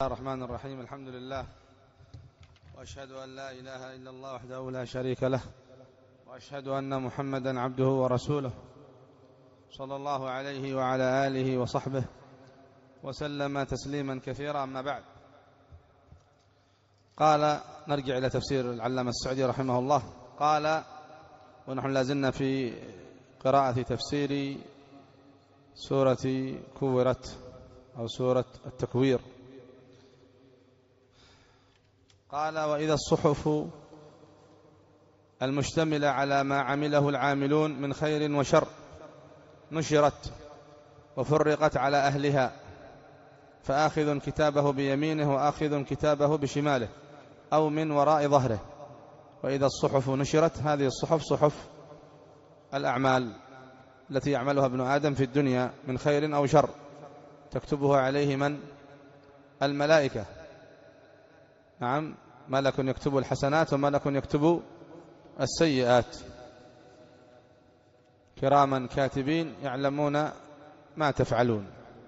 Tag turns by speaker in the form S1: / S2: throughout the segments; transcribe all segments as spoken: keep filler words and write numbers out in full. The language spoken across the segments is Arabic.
S1: الرحمن الرحيم. الحمد لله، وأشهد أن لا إله إلا الله وحده لا شريك له، وأشهد أن محمدا عبده ورسوله صلى الله عليه وعلى آله وصحبه وسلم تسليما كثيرا. أما بعد، قال نرجع إلى تفسير العلامة السعدي رحمه الله. قال ونحن لازلنا في قراءة تفسير سورة كورت أو سورة التكوير. قال: وإذا الصحف المشتملة على ما عمله العاملون من خير وشر نشرت وفرقت على أهلها، فآخذ كتابه بيمينه وآخذ كتابه بشماله أو من وراء ظهره. وإذا الصحف نشرت، هذه الصحف صحف الأعمال التي يعملها ابن آدم في الدنيا من خير أو شر، تكتبها عليه من؟ الملائكة. نعم، ملك يكتب الحسنات وملك يكتب السيئات، كراما كاتبين يعلمون ما تفعلون.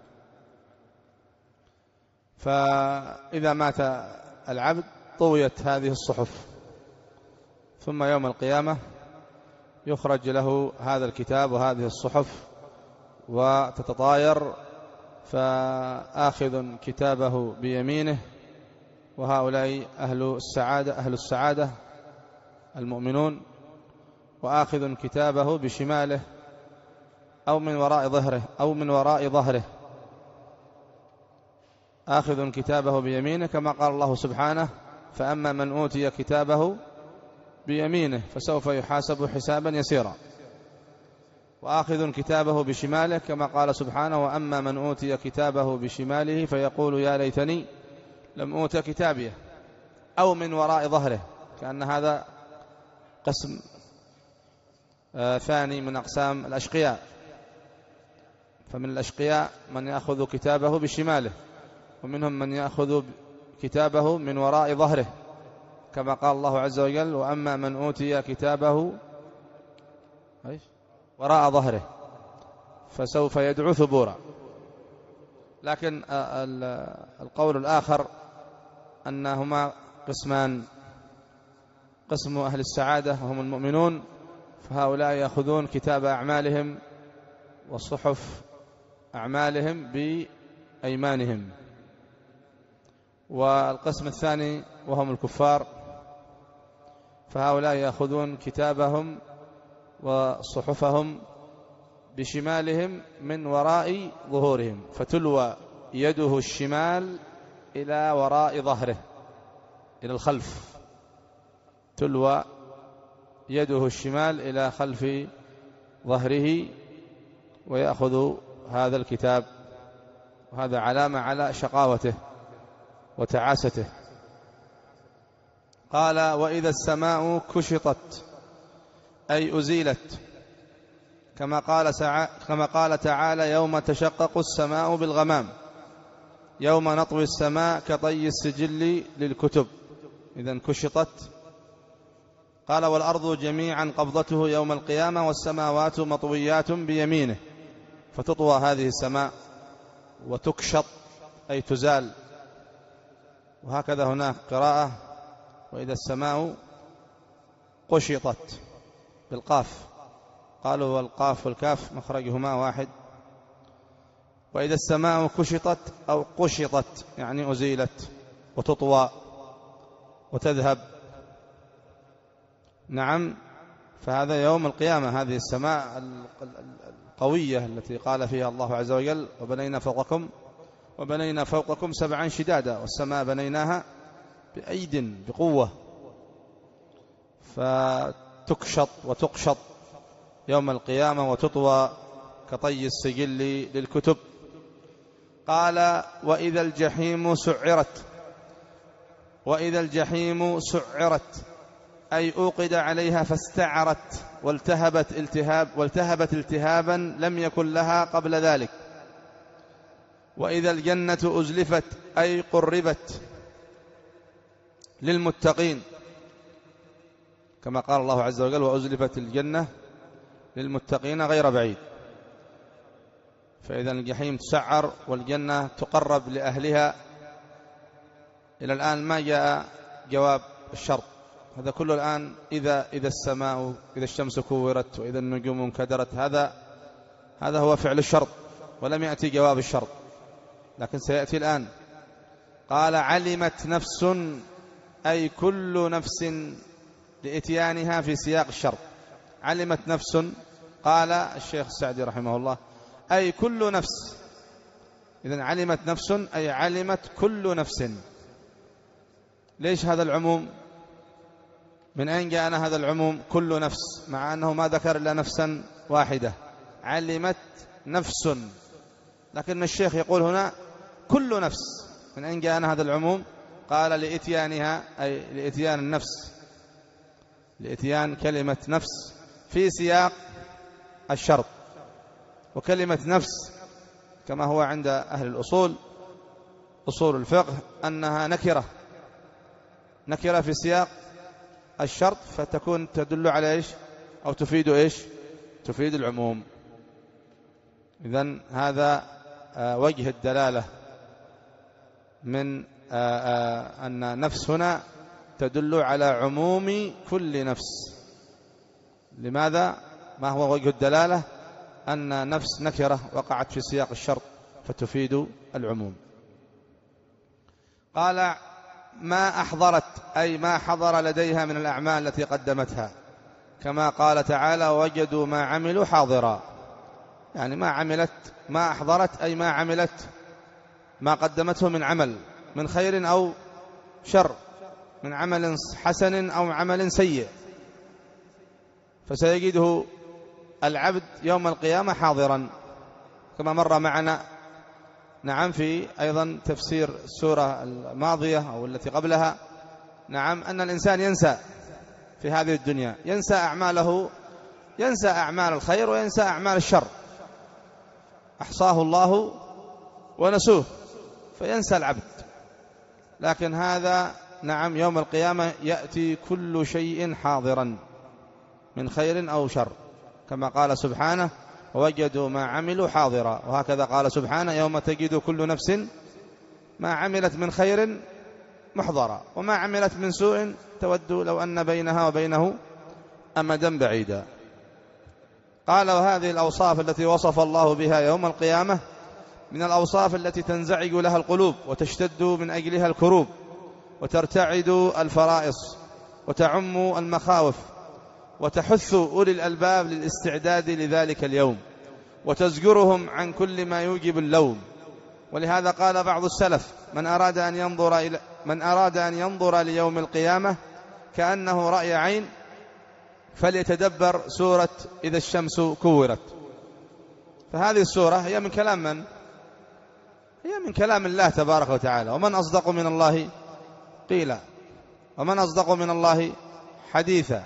S1: فإذا مات العبد طويت هذه الصحف، ثم يوم القيامة يخرج له هذا الكتاب وهذه الصحف وتتطاير، فآخذ كتابه بيمينه، وهؤلاء أهل السعادة أهل السعادة المؤمنون، وآخذ كتابه بشماله أو من وراء ظهره أو من وراء ظهره آخذ كتابه بيمينه، كما قال الله سبحانه: فأما من أوتي كتابه بيمينه فسوف يحاسب حسابا يسيرا. وآخذ كتابه بشماله، كما قال سبحانه: وأما من أوتي كتابه بشماله فيقول يا ليتني لم أوت كتابيه، أو من وراء ظهره، كأن هذا قسم آه ثاني من أقسام الأشقياء. فمن الأشقياء من يأخذ كتابه بشماله، ومنهم من يأخذ كتابه من وراء ظهره، كما قال الله عز وجل: وأما من أوتي كتابه وراء ظهره فسوف يدعو ثبورا. لكن القول الآخر أنهما قسمان: قسم أهل السعادة وهم المؤمنون، فهؤلاء يأخذون كتاب أعمالهم وصحف أعمالهم بأيمانهم. والقسم الثاني وهم الكفار، فهؤلاء يأخذون كتابهم وصحفهم بشمالهم من وراء ظهورهم، فتلوى يده الشمال إلى وراء ظهره، إلى الخلف، تلوى يده الشمال إلى خلف ظهره ويأخذ هذا الكتاب، وهذا علامة على شقاوته وتعاسته. قال: وإذا السماء كشطت أي أزيلت، كما قال كما قال تعالى: يوم تشقق السماء بالغمام، يوم نطوي السماء كطي السجل للكتب. إذن كشطت. قال: والأرض جميعا قبضته يوم القيامة والسماوات مطويات بيمينه، فتطوى هذه السماء وتكشط أي تزال. وهكذا هناك قراءة: وإذا السماء قشطت بالقاف، قالوا والقاف والكاف مخرجهما واحد. وإذا السماء كشطت أو قشطت يعني أزيلت وتطوى وتذهب. نعم، فهذا يوم القيامة، هذه السماء القوية التي قال فيها الله عز وجل: وبنينا فوقكم وبنينا فوقكم سبعا شدادا، والسماء بنيناها بأيد بقوة، فتكشط وتقشط يوم القيامة وتطوى كطي السجل للكتب. قال: وإذا الجحيم سعرت، وإذا الجحيم سعرت أي أوقد عليها فاستعرت والتهبت التهاب والتهبت التهابا لم يكن لها قبل ذلك. وإذا الجنة أزلفت أي قربت للمتقين، كما قال الله عز وجل: وأزلفت الجنة للمتقين غير بعيد. فإذا الجحيم تسعر والجنة تقرب لأهلها إلى الآن ما جاء جواب الشرط. هذا كله الآن إذا إذا السماء إذا الشمس كورت وإذا النجوم انكدرت، هذا هذا هو فعل الشرط، ولم يأتي جواب الشرط، لكن سيأتي الآن. قال علمت نفس أي كل نفس لإتيانها في سياق الشرط. علمت نفس، قال الشيخ السعدي رحمه الله أي كل نفس. إذن علمت نفس أي علمت كل نفس. ليش هذا العموم؟ من أين جاءنا هذا العموم كل نفس مع أنه ما ذكر إلا نفسا واحدة؟ علمت نفس، لكن الشيخ يقول هنا كل نفس. من أين جاءنا هذا العموم؟ قال لإتيانها أي لإتيان النفس، لإتيان كلمة نفس في سياق الشرط. وكلمة نفس كما هو عند أهل الأصول أصول الفقه أنها نكرة، نكرة في سياق الشرط، فتكون تدل على إيش أو تفيد إيش؟ تفيد العموم. إذن هذا وجه الدلالة من أن نفس هنا تدل على عموم كل نفس. لماذا؟ ما هو وجه الدلالة؟ أن نفس نكرة وقعت في سياق الشرط فتفيد العموم. قال ما أحضرت أي ما حضر لديها من الأعمال التي قدمتها، كما قال تعالى وجدوا ما عملوا حاضرا. يعني ما عملت، ما أحضرت أي ما عملت ما قدمته من عمل، من خير أو شر، من عمل حسن أو عمل سيء، فسيجده العبد يوم القيامة حاضرا، كما مر معنا نعم في أيضا تفسير السورة الماضية أو التي قبلها. نعم أن الإنسان ينسى في هذه الدنيا، ينسى أعماله، ينسى أعمال الخير وينسى أعمال الشر، أحصاه الله ونسوه، فينسى العبد. لكن هذا نعم يوم القيامة يأتي كل شيء حاضرا من خير أو شر، كما قال سبحانه ووجدوا ما عملوا حاضرا. وهكذا قال سبحانه يوم تجد كل نفس ما عملت من خير محضرا وما عملت من سوء تود لو أن بينها وبينه أمدا بعيدا. قال وهذه الأوصاف التي وصف الله بها يوم القيامة من الأوصاف التي تنزعج لها القلوب وتشتد من أجلها الكروب وترتعد الفرائص وتعم المخاوف وتحث أولي الألباب للاستعداد لذلك اليوم وتزجرهم عن كل ما يوجب اللوم. ولهذا قال بعض السلف من أراد أن ينظر إلى من أراد أن ينظر ليوم القيامة كأنه رأي عين فليتدبر سورة إذا الشمس كورت. فهذه السورة هي من كلام من؟ هي من كلام الله تبارك وتعالى. ومن أصدق من الله قيلا ومن أصدق من الله حديثا.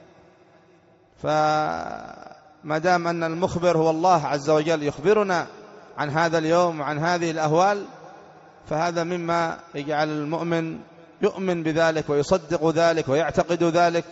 S1: فما دام أن المخبر هو الله عز وجل يخبرنا عن هذا اليوم وعن هذه الأهوال، فهذا مما يجعل المؤمن يؤمن بذلك ويصدق ذلك ويعتقد ذلك،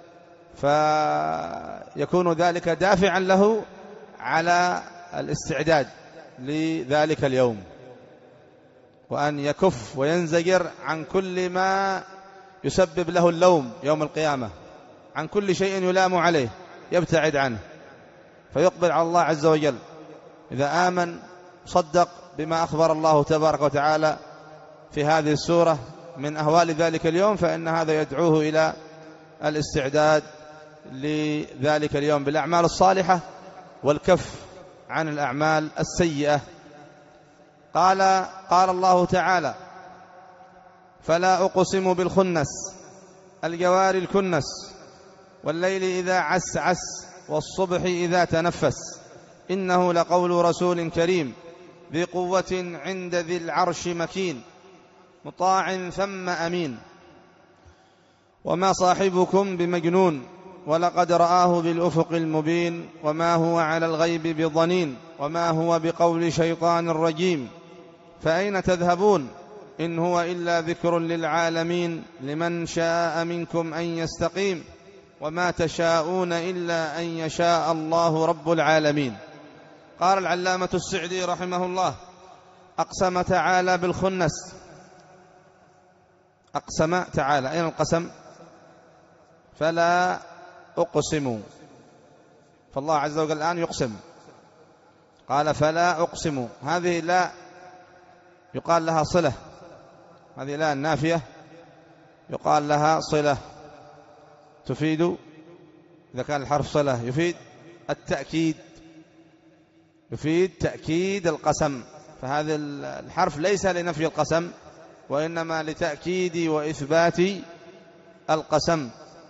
S1: فيكون ذلك دافعا له على الاستعداد لذلك اليوم، وأن يكف وينزجر عن كل ما يسبب له اللوم يوم القيامة، عن كل شيء يلام عليه يبتعد عنه، فيقبل على الله عز وجل. إذا آمن صدق بما أخبر الله تبارك وتعالى في هذه السورة من أهوال ذلك اليوم، فإن هذا يدعوه إلى الاستعداد لذلك اليوم بالأعمال الصالحة والكف عن الأعمال السيئة. قال قال الله تعالى فلا أقسم بالخنس الجوار الكنس والليل إذا عس عس والصبح إذا تنفس إنه لقول رسول كريم ذي قوة عند ذي العرش مكين مطاع ثم أمين وما صاحبكم بمجنون ولقد رآه بالأفق المبين وما هو على الغيب بضنين وما هو بقول شيطان رجيم فأين تذهبون إن هو إلا ذكر للعالمين لمن شاء منكم أن يستقيم وما تشاءون إلا أن يشاء الله رب العالمين. قال العلامة السعدي رحمه الله أقسم تعالى بالخنس أقسم تعالى، أين القسم؟ فلا أقسم، فالله عز وجل الآن يقسم، قال فلا أقسم. هذه لا يقال لها صلة، هذه لا النافية يقال لها صلة، تفيد إذا كان الحرف صلة يفيد التأكيد، يفيد تأكيد القسم. فهذا الحرف ليس لنفي القسم وإنما لتأكيد وإثبات القسم،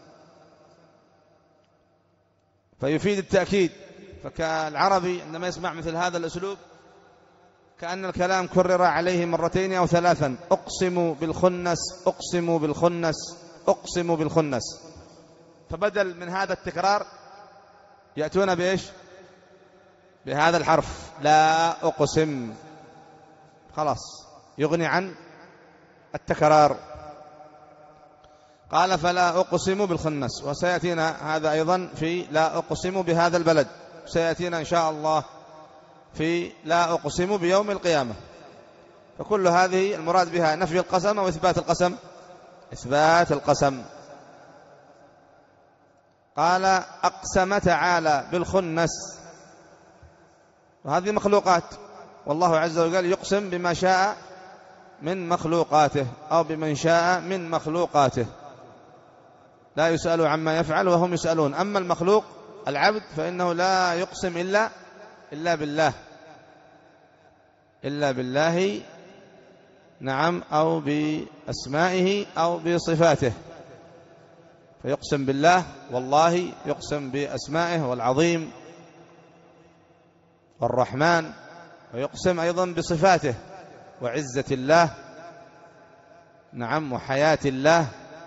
S1: فيفيد التأكيد. فكالعربي عندما يسمع مثل هذا الأسلوب كأن الكلام كرر عليه مرتين أو ثلاثا: أقسم بالخنس، أقسم بالخنس، أقسم بالخنس. فبدل من هذا التكرار يأتون بإيش؟ بهذا الحرف لا أقسم، خلاص يغني عن التكرار. قال فلا أقسم بالخنس، وسيأتينا هذا أيضا في لا أقسم بهذا البلد، سيأتينا إن شاء الله في لا أقسم بيوم القيامة. فكل هذه المراد بها نفي القسم أو إثبات القسم؟ إثبات القسم. قال أقسم تعالى بالخنس، وهذه مخلوقات، والله عز وجل يقسم بما شاء من مخلوقاته أو بمن شاء من مخلوقاته، لا يسأل عما يفعل وهم يسألون. أما المخلوق العبد فإنه لا يقسم إلا إلا بالله، إلا بالله، نعم، أو بأسمائه أو بصفاته، فيقسم بالله، والله يقسم بأسمائه والعظيم والرحمن، ويقسم أيضا بصفاته وعزة الله، نعم، وحياة الله.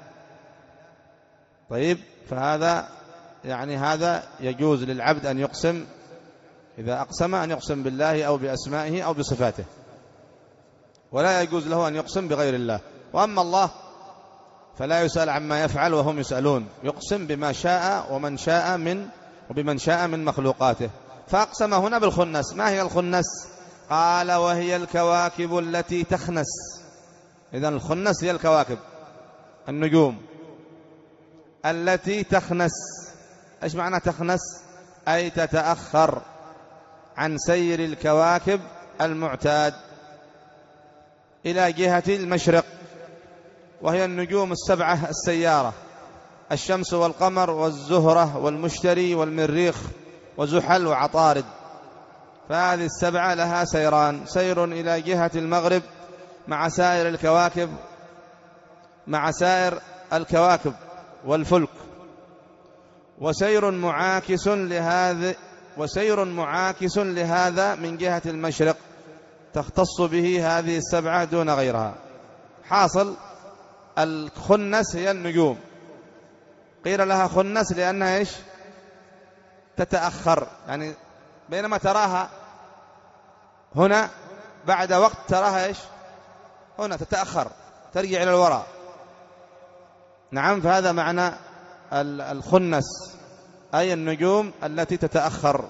S1: طيب، فهذا يعني هذا يجوز للعبد أن يقسم، إذا أقسم أن يقسم بالله أو بأسمائه أو بصفاته، ولا يجوز له أن يقسم بغير الله. وأما الله فلا يسأل عما يفعل وهم يسألون، يقسم بما شاء ومن شاء من وبمن شاء من مخلوقاته. فأقسم هنا بالخنس. ما هي الخنس؟ قال وهي الكواكب التي تخنس. إذن الخنس هي الكواكب، النجوم التي تخنس. إيش معنى تخنس؟ أي تتأخر عن سير الكواكب المعتاد إلى جهة المشرق، وهي النجوم السبعة السيارة: الشمس والقمر والزهرة والمشتري والمريخ وزحل وعطارد. فهذه السبعة لها سيران: سير إلى جهة المغرب مع سائر الكواكب مع سائر الكواكب والفلك، وسير معاكس لهذا وسير معاكس لهذا من جهة المشرق، تختص به هذه السبعة دون غيرها. حاصل الخنس هي النجوم. قيل لها خنس لأنها إيش؟ تتأخر، يعني بينما تراها هنا بعد وقت تراها إيش؟ هنا تتأخر، ترجع إلى الوراء. نعم، فهذا معنى الخنس، أي النجوم التي تتأخر،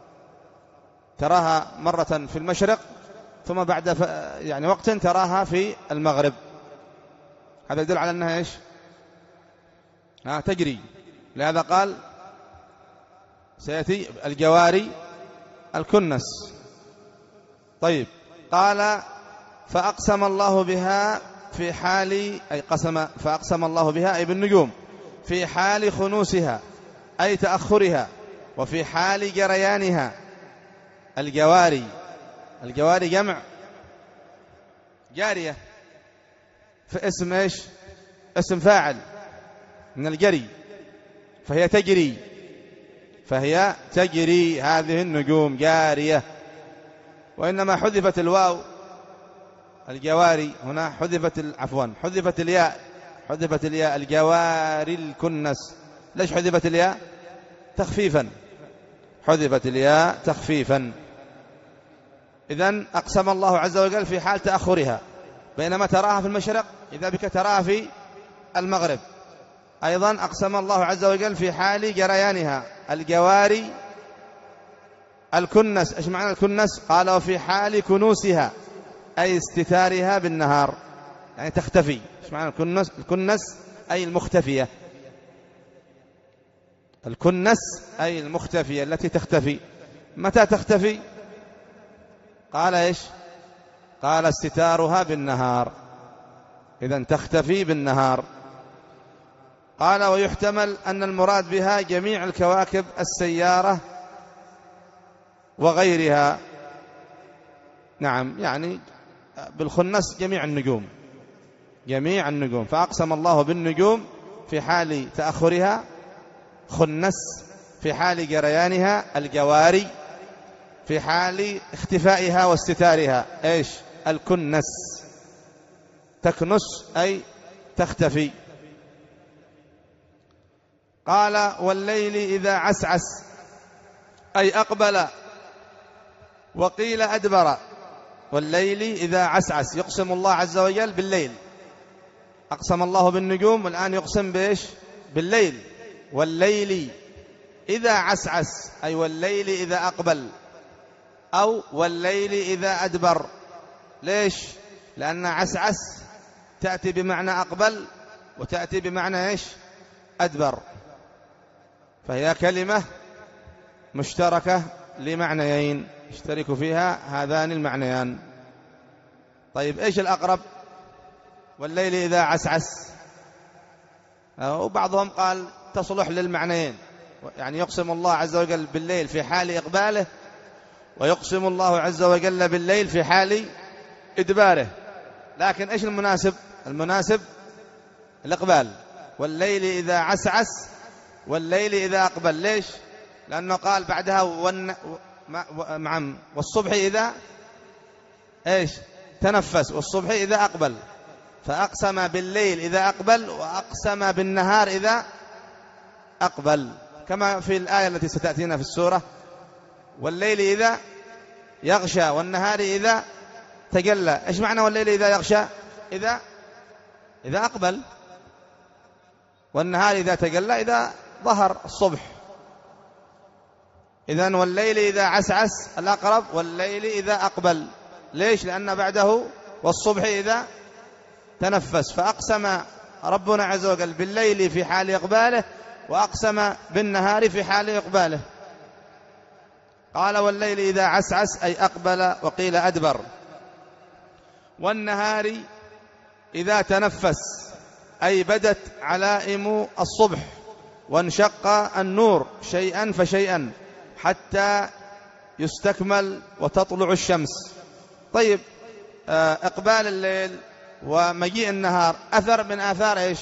S1: تراها مرة في المشرق ثم بعد يعني وقت تراها في المغرب. هذا يدل على أنها إيش؟ ها تجري. لهذا قال سيأتي الجواري الكنس. طيب، قال فأقسم الله بها في حال، أي قسم فأقسم الله بها أي بالنجوم، في حال خنوسها أي تأخرها، وفي حال جريانها. الجواري، الجواري جمع جارية، في اسم إيش؟ اسم فاعل من الجري، فهي تجري، فهي تجري هذه النجوم جارية. وإنما حذفت الواو، الجواري هنا حذفت عفوا حذفت الياء حذفت الياء الجواري الكنس. ليش حذفت الياء؟ تخفيفا، حذفت الياء تخفيفا. إذن أقسم الله عز وجل في حال تأخرها، بينما تراها في المشرق إذا بك تراها في المغرب. أيضا أقسم الله عز وجل في حال جريانها، الجواري الكنس. إيش معنى الكنس؟ قال وفي حال كنوسها أي استتارها بالنهار. يعني تختفي. إيش معنى الكنس؟ الكنس أي المختفية، الكنس أي المختفية التي تختفي. متى تختفي؟ قال إيش؟ قال استتارها بالنهار، إذن تختفي بالنهار. قال ويحتمل أن المراد بها جميع الكواكب السيارة وغيرها. نعم، يعني بالخنس جميع النجوم، جميع النجوم. فأقسم الله بالنجوم في حال تأخرها خنس، في حال جريانها الجواري، في حال اختفائها واستتارها ايش؟ الكنس. تكنس أي تختفي. قال والليل إذا عسعس أي أقبل، وقيل أدبر. والليل إذا عسعس، يقسم الله عز وجل بالليل. أقسم الله بالنجوم والآن يقسم بإيش؟ بالليل. والليل إذا عسعس أي والليل إذا أقبل، أو والليل إذا أدبر. ليش؟ لأن عسعس تأتي بمعنى أقبل وتأتي بمعنى إيش؟ أدبر، فهي كلمة مشتركة لمعنيين يشترك فيها هذان المعنيان. طيب إيش الأقرب؟ والليل إذا عسعس، وبعضهم قال تصلح للمعنيين، يعني يقسم الله عز وجل بالليل في حال إقباله، ويقسم الله عز وجل بالليل في حال إدباره. لكن إيش المناسب؟ المناسب الإقبال. والليل إذا عسعس والليل إذا أقبل. ليش؟ لأنه قال بعدها ون... معم والصبح إذا إيش؟ تنفس، والصبح إذا أقبل. فأقسم بالليل إذا أقبل، وأقسم بالنهار إذا أقبل، كما في الآية التي ستأتينا في السورة: والليل إذا يغشى والنهار إذا تجلى. إيش معنى والليل إذا يغشى؟ إذا إذا أقبل، والنهار إذا تجلى إذا ظهر الصبح. إذن والليل إذا عسعس الأقرب، والليل إذا أقبل. ليش؟ لأن بعده والصبح إذا تنفس. فأقسم ربنا عز وجل بالليل في حال إقباله، وأقسم بالنهار في حال إقباله. قال والليل إذا عسعس أي أقبل، وقيل أدبر. والنهار إذا تنفس أي بدت علائم الصبح، وانشق النور شيئا فشيئا حتى يستكمل وتطلع الشمس. طيب، إقبال الليل ومجيء النهار أثر من آثار إيش؟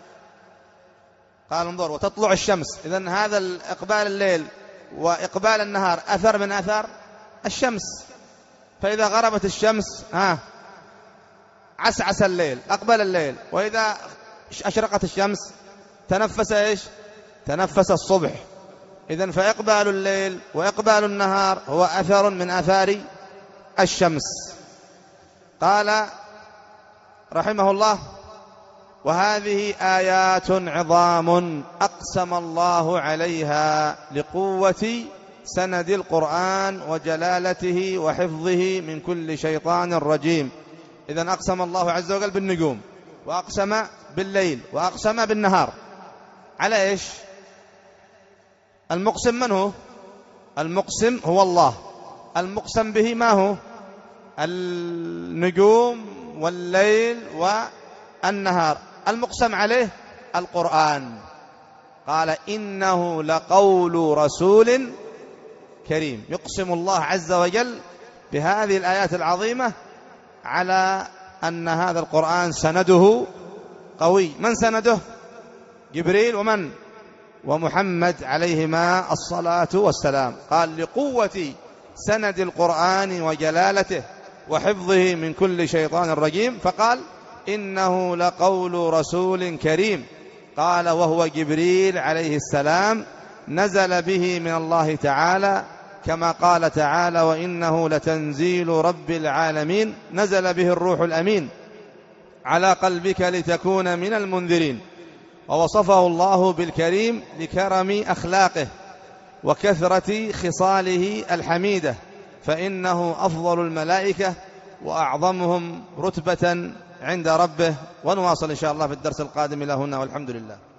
S1: قال انظر وتطلع الشمس. إذن هذا إقبال الليل وإقبال النهار أثر من آثار الشمس. فإذا غربت الشمس ها عسعس الليل، أقبل الليل. وإذا أشرقت الشمس تنفس إيش؟ تنفس الصبح. إذن فإقبال الليل وإقبال النهار هو أثر من آثار الشمس. قال رحمه الله: وهذه آيات عظام أقسم الله عليها لقوة سند القرآن وجلالته وحفظه من كل شيطان رجيم. إذن أقسم الله عز وجل بالنجوم، وأقسم بالليل، وأقسم بالنهار. على إيش؟ المقسم من هو؟ المقسم هو الله. المقسم به ما هو؟ النجوم والليل والنهار. المقسم عليه القرآن. قال إنه لقول رسول كريم. يقسم الله عز وجل بهذه الآيات العظيمة على أن هذا القرآن سنده قوي. من سنده؟ جبريل ومن؟ ومحمد عليهما الصلاة والسلام. قال لقوة سند القرآن وجلالته وحفظه من كل شيطان رجيم، فقال إنه لقول رسول كريم. قال وهو جبريل عليه السلام نزل به من الله تعالى، كما قال تعالى: وإنه لتنزيل رب العالمين نزل به الروح الأمين على قلبك لتكون من المنذرين. ووصفه الله بالكريم لكرم أخلاقه وكثرة خصاله الحميدة، فإنه أفضل الملائكة وأعظمهم رتبة عند ربه. ونواصل إن شاء الله في الدرس القادم إلى هنا، والحمد لله.